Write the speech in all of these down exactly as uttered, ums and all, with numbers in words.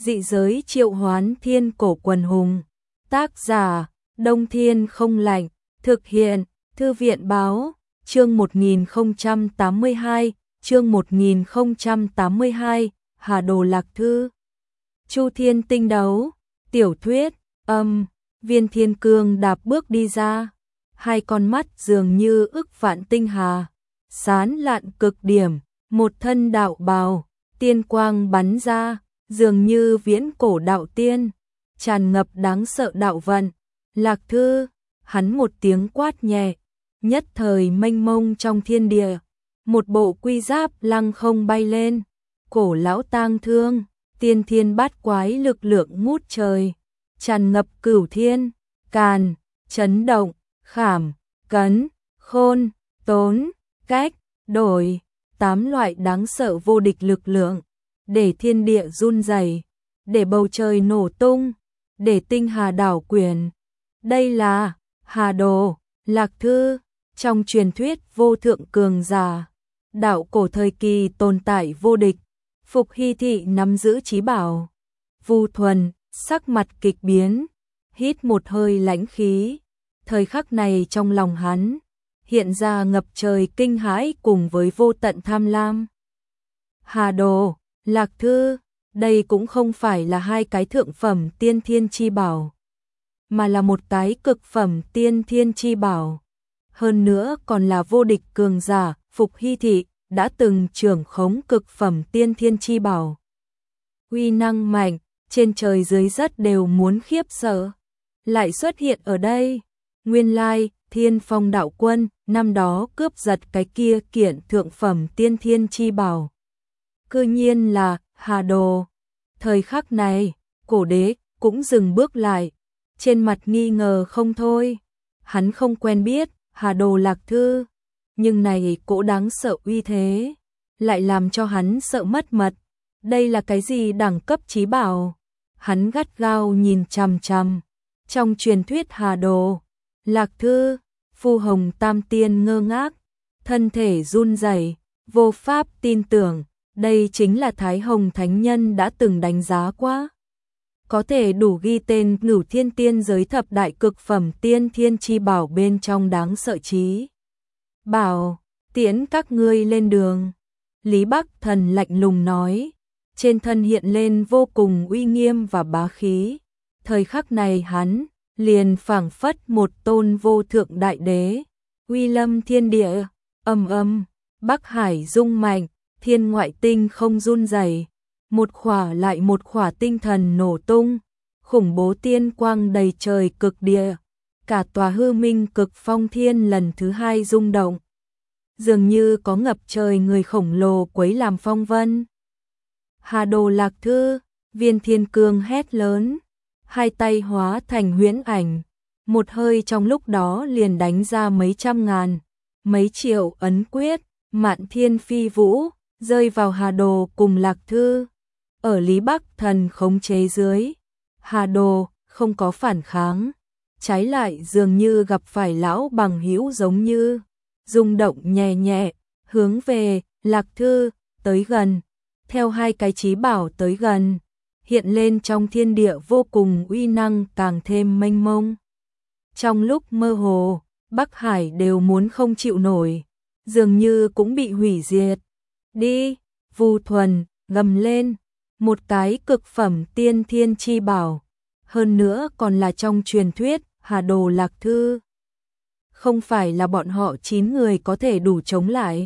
dị giới triệu hoán thiên cổ quần hùng. Tác giả, Đông Thiên Không Lạnh, thực hiện, Thư viện Báo, chương một nghìn không trăm tám mươi hai, chương một nghìn không trăm tám mươi hai, Hà Đồ Lạc Thư. Chu Thiên Tinh Đấu, tiểu thuyết, âm, Viên Thiên Cương đạp bước đi ra, hai con mắt dường như ức vạn tinh hà, sáng lạn cực điểm, một thân đạo bào, tiên quang bắn ra, dường như viễn cổ đạo tiên, tràn ngập đáng sợ đạo vận. Lạc Thư, hắn một tiếng quát nhẹ, nhất thời mênh mông trong thiên địa, một bộ quy giáp lăng không bay lên, cổ lão tang thương, tiên thiên bát quái lực lượng ngút trời, tràn ngập cửu thiên, càn, chấn động, khảm, cấn, khôn, tốn, cách, đổi, tám loại đáng sợ vô địch lực lượng, để thiên địa run rẩy, để bầu trời nổ tung, để tinh hà đảo quyền. Đây là Hà Đồ, Lạc Thư, trong truyền thuyết vô thượng cường giả, đạo cổ thời kỳ tồn tại vô địch. Phục Hy Thị nắm giữ chí bảo. Vu Thuần, sắc mặt kịch biến, hít một hơi lãnh khí. Thời khắc này trong lòng hắn, hiện ra ngập trời kinh hãi cùng với vô tận tham lam. Hà Đồ, Lạc Thư, đây cũng không phải là hai cái thượng phẩm tiên thiên chi bảo, mà là một cái cực phẩm tiên thiên chi bảo. Hơn nữa còn là vô địch cường giả. Phục Hy Thị đã từng trưởng khống cực phẩm tiên thiên chi bảo. Uy năng mạnh, trên trời dưới đất đều muốn khiếp sợ. Lại xuất hiện ở đây. Nguyên lai, Thiên Phong đạo quân, năm đó cướp giật cái kia kiện thượng phẩm tiên thiên chi bảo. Cư nhiên là Hà Đồ. Thời khắc này, cổ đế cũng dừng bước lại, trên mặt nghi ngờ không thôi. Hắn không quen biết Hà Đồ Lạc Thư, nhưng này cỗ đáng sợ uy thế, lại làm cho hắn sợ mất mật. Đây là cái gì đẳng cấp chí bảo? Hắn gắt gao nhìn chằm chằm. Trong truyền thuyết Hà Đồ, Lạc Thư, Phu Hồng Tam Tiên ngơ ngác, thân thể run rẩy, vô pháp tin tưởng, đây chính là Thái Hồng Thánh Nhân đã từng đánh giá quá. Có thể đủ ghi tên Ngửu Thiên Tiên giới thập đại cực phẩm tiên thiên chi bảo bên trong đáng sợ chí bảo, tiễn các ngươi lên đường. Lý Bắc Thần lạnh lùng nói, trên thân hiện lên vô cùng uy nghiêm và bá khí. Thời khắc này hắn liền phảng phất một tôn vô thượng đại đế, uy lâm thiên địa, ầm ầm, Bắc Hải rung mạnh, thiên ngoại tinh không run rẩy, một khỏa lại một khỏa tinh thần nổ tung, khủng bố tiên quang đầy trời cực địa, cả tòa hư minh cực phong thiên lần thứ hai rung động, dường như có ngập trời người khổng lồ quấy làm phong vân. Hà Đồ Lạc Thư, Viên Thiên Cương hét lớn, hai tay hóa thành huyễn ảnh, một hơi trong lúc đó liền đánh ra mấy trăm ngàn, mấy triệu ấn quyết, mạn thiên phi vũ, rơi vào Hà Đồ cùng Lạc Thư. Ở Lý Bắc Thần khống chế dưới, Hà Đồ không có phản kháng, trái lại dường như gặp phải lão bằng hữu giống như, rung động nhẹ nhẹ, hướng về Lạc Thư tới gần, theo hai cái chí bảo tới gần, hiện lên trong thiên địa vô cùng uy năng càng thêm mênh mông. Trong lúc mơ hồ, Bắc Hải đều muốn không chịu nổi, dường như cũng bị hủy diệt. Đi, Vu Thuần gầm lên, một cái cực phẩm tiên thiên chi bảo, hơn nữa còn là trong truyền thuyết Hà Đồ Lạc Thư. Không phải là bọn họ chín người có thể đủ chống lại.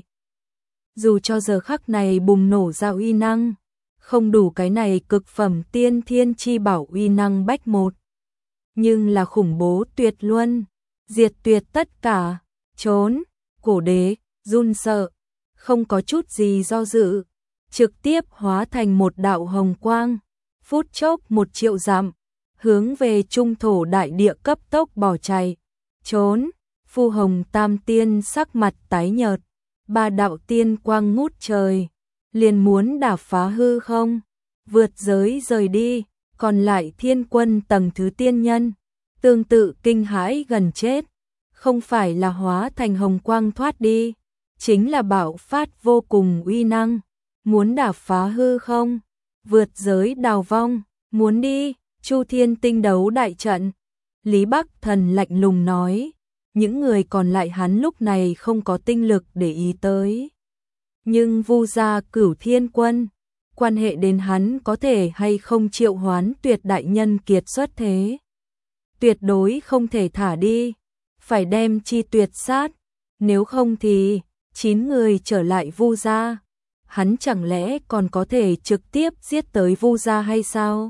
Dù cho giờ khắc này bùng nổ ra uy năng, không đủ cái này cực phẩm tiên thiên chi bảo uy năng bách một, nhưng là khủng bố tuyệt luân, diệt tuyệt tất cả. Trốn, cổ đế run sợ, không có chút gì do dự, trực tiếp hóa thành một đạo hồng quang, phút chốc một triệu dặm, hướng về trung thổ đại địa cấp tốc bỏ chạy. Trốn, Phu Hồng Tam Tiên sắc mặt tái nhợt, ba đạo tiên quang ngút trời, liền muốn đả phá hư không, vượt giới rời đi. Còn lại thiên quân tầng thứ tiên nhân, tương tự kinh hãi gần chết, không phải là hóa thành hồng quang thoát đi, chính là bạo phát vô cùng uy năng, muốn đả phá hư không, vượt giới đào vong, muốn đi, Chu Thiên Tinh đấu đại trận. Lý Bắc Thần lạnh lùng nói, những người còn lại hắn lúc này không có tinh lực để ý tới. Nhưng Vu gia Cửu Thiên Quân, quan hệ đến hắn có thể hay không triệu hoán Tuyệt đại nhân kiệt xuất thế. Tuyệt đối không thể thả đi, phải đem chi tuyệt sát, nếu không thì chín người trở lại Vu gia, hắn chẳng lẽ còn có thể trực tiếp giết tới Vu gia hay sao?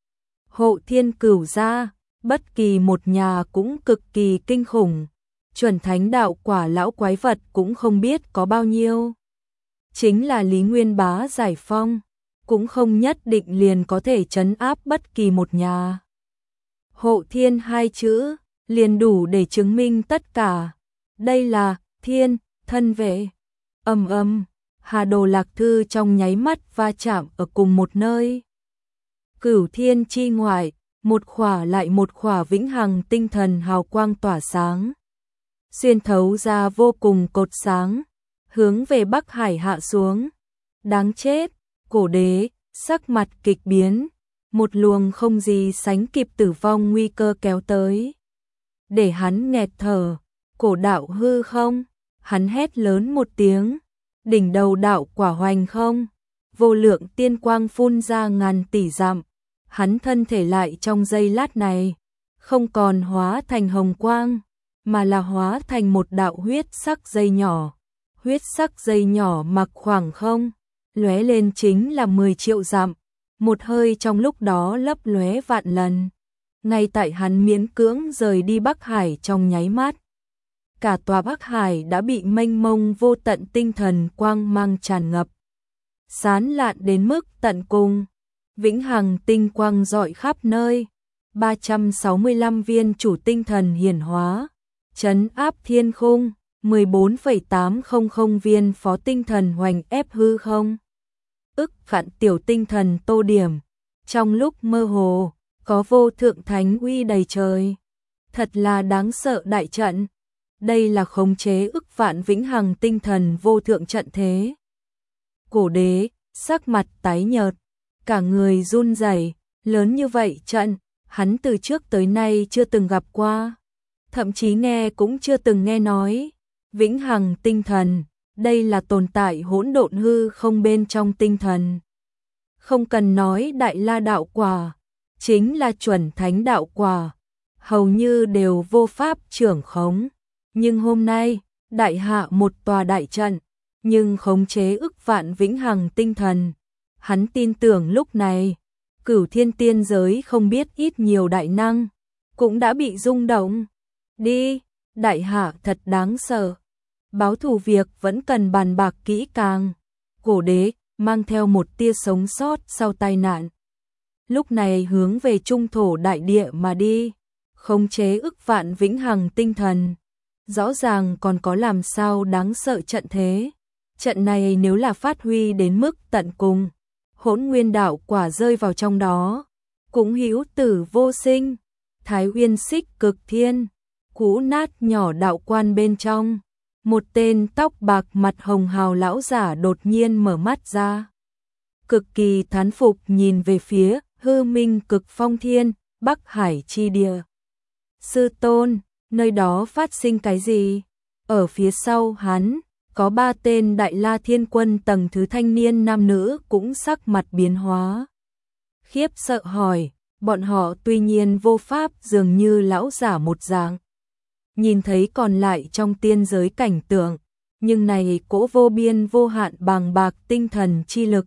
Hộ Thiên Cửu gia, bất kỳ một nhà cũng cực kỳ kinh khủng, chuẩn thánh đạo quả lão quái vật cũng không biết có bao nhiêu. Chính là Lý Nguyên Bá giải phong, cũng không nhất định liền có thể trấn áp bất kỳ một nhà. Hộ Thiên hai chữ, liền đủ để chứng minh tất cả. Đây là thiên, thân vệ. Ầm ầm, Hà Đồ Lạc Thư trong nháy mắt va chạm ở cùng một nơi. Cửu thiên chi ngoại, một khỏa lại một khỏa vĩnh hằng tinh thần hào quang tỏa sáng. Xuyên thấu ra vô cùng cột sáng, hướng về Bắc Hải hạ xuống. Đáng chết, cổ đế, sắc mặt kịch biến, một luồng không gì sánh kịp tử vong nguy cơ kéo tới. Để hắn nghẹt thở, cổ đạo hư không, hắn hét lớn một tiếng, đỉnh đầu đạo quả hoành không, vô lượng tiên quang phun ra ngàn tỷ dặm, hắn thân thể lại trong giây lát này, không còn hóa thành hồng quang, mà là hóa thành một đạo huyết sắc dây nhỏ. Huyết sắc dây nhỏ mặc khoảng không, lóe lên chính là mười triệu dặm, một hơi trong lúc đó lấp lóe vạn lần. Ngay tại hắn miễn cưỡng rời đi Bắc Hải trong nháy mắt, cả tòa Bắc Hải đã bị mênh mông vô tận tinh thần quang mang tràn ngập, sán lạn đến mức tận cùng, vĩnh hằng tinh quang rọi khắp nơi, ba trăm sáu mươi lăm viên chủ tinh thần hiển hóa, trấn áp thiên khung, mười bốn phẩy tám không không viên phó tinh thần hoành ép hư không. Ức vạn tiểu tinh thần tô điểm, trong lúc mơ hồ, có vô thượng thánh uy đầy trời. Thật là đáng sợ đại trận. Đây là khống chế ức vạn vĩnh hằng tinh thần vô thượng trận thế. Cổ đế, sắc mặt tái nhợt, cả người run rẩy, lớn như vậy trận, hắn từ trước tới nay chưa từng gặp qua, thậm chí nghe cũng chưa từng nghe nói. Vĩnh hằng tinh thần, đây là tồn tại hỗn độn hư không bên trong tinh thần. Không cần nói đại la đạo quả, chính là chuẩn thánh đạo quả, hầu như đều vô pháp trưởng khống. Nhưng hôm nay, đại hạ một tòa đại trận, nhưng khống chế ức vạn vĩnh hằng tinh thần. Hắn tin tưởng lúc này, Cửu Thiên tiên giới không biết ít nhiều đại năng, cũng đã bị rung động. Đi, đại hạ thật đáng sợ. Báo thù việc vẫn cần bàn bạc kỹ càng. Cổ đế mang theo một tia sống sót sau tai nạn, lúc này hướng về trung thổ đại địa mà đi, khống chế ức vạn vĩnh hằng tinh thần. Rõ ràng còn có làm sao đáng sợ trận thế. Trận này nếu là phát huy đến mức tận cùng, hỗn nguyên đạo quả rơi vào trong đó, cũng hữu tử vô sinh. Thái Uyên Xích Cực Thiên, cũ nát nhỏ đạo quan bên trong, một tên tóc bạc mặt hồng hào lão giả đột nhiên mở mắt ra, cực kỳ thán phục nhìn về phía hư minh cực phong thiên, Bắc Hải chi địa. Sư tôn, nơi đó phát sinh cái gì? Ở phía sau hắn, có ba tên đại la thiên quân tầng thứ thanh niên nam nữ cũng sắc mặt biến hóa. Khiếp sợ hỏi, bọn họ tuy nhiên vô pháp dường như lão giả một dạng. Nhìn thấy còn lại trong tiên giới cảnh tượng, nhưng này cỗ vô biên vô hạn bàng bạc tinh thần chi lực,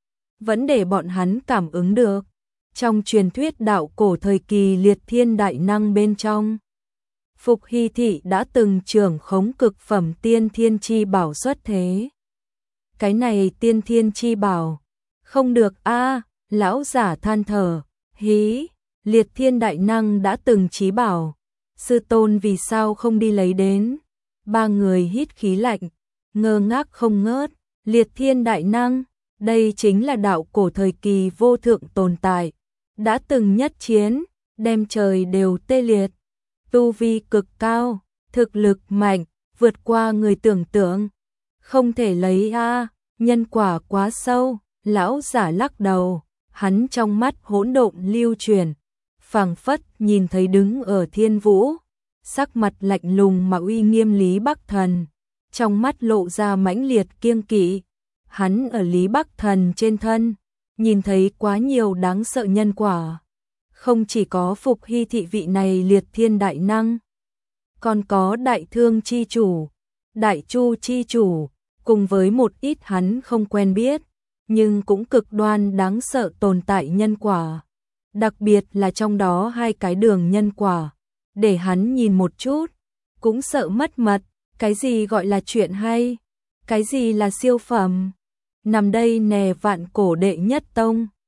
vẫn để bọn hắn cảm ứng được. Trong truyền thuyết đạo cổ thời kỳ liệt thiên đại năng bên trong, Phục Hy Thị đã từng trưởng khống cực phẩm tiên thiên chi bảo xuất thế. Cái này tiên thiên chi bảo, không được a, lão giả than thở, hí, liệt thiên đại năng đã từng chí bảo, sư tôn vì sao không đi lấy đến? Ba người hít khí lạnh, ngơ ngác không ngớt, liệt thiên đại năng, đây chính là đạo cổ thời kỳ vô thượng tồn tại, đã từng nhất chiến, đem trời đều tê liệt, tu vi cực cao, thực lực mạnh, vượt qua người tưởng tượng, không thể lấy a, nhân quả quá sâu. Lão giả lắc đầu, hắn trong mắt hỗn độn lưu chuyển, phảng phất nhìn thấy đứng ở thiên vũ, sắc mặt lạnh lùng mà uy nghiêm Lý Bắc Thần, trong mắt lộ ra mãnh liệt kiêng kỵ. Hắn ở Lý Bắc Thần trên thân, nhìn thấy quá nhiều đáng sợ nhân quả. Không chỉ có Phục Hy thị vị này liệt thiên đại năng, còn có đại thương chi chủ, đại chu chi chủ, cùng với một ít hắn không quen biết, nhưng cũng cực đoan đáng sợ tồn tại nhân quả. Đặc biệt là trong đó hai cái đường nhân quả, để hắn nhìn một chút, cũng sợ mất mật, cái gì gọi là chuyện hay, cái gì là siêu phẩm. Nằm đây nè vạn cổ đệ nhất tông.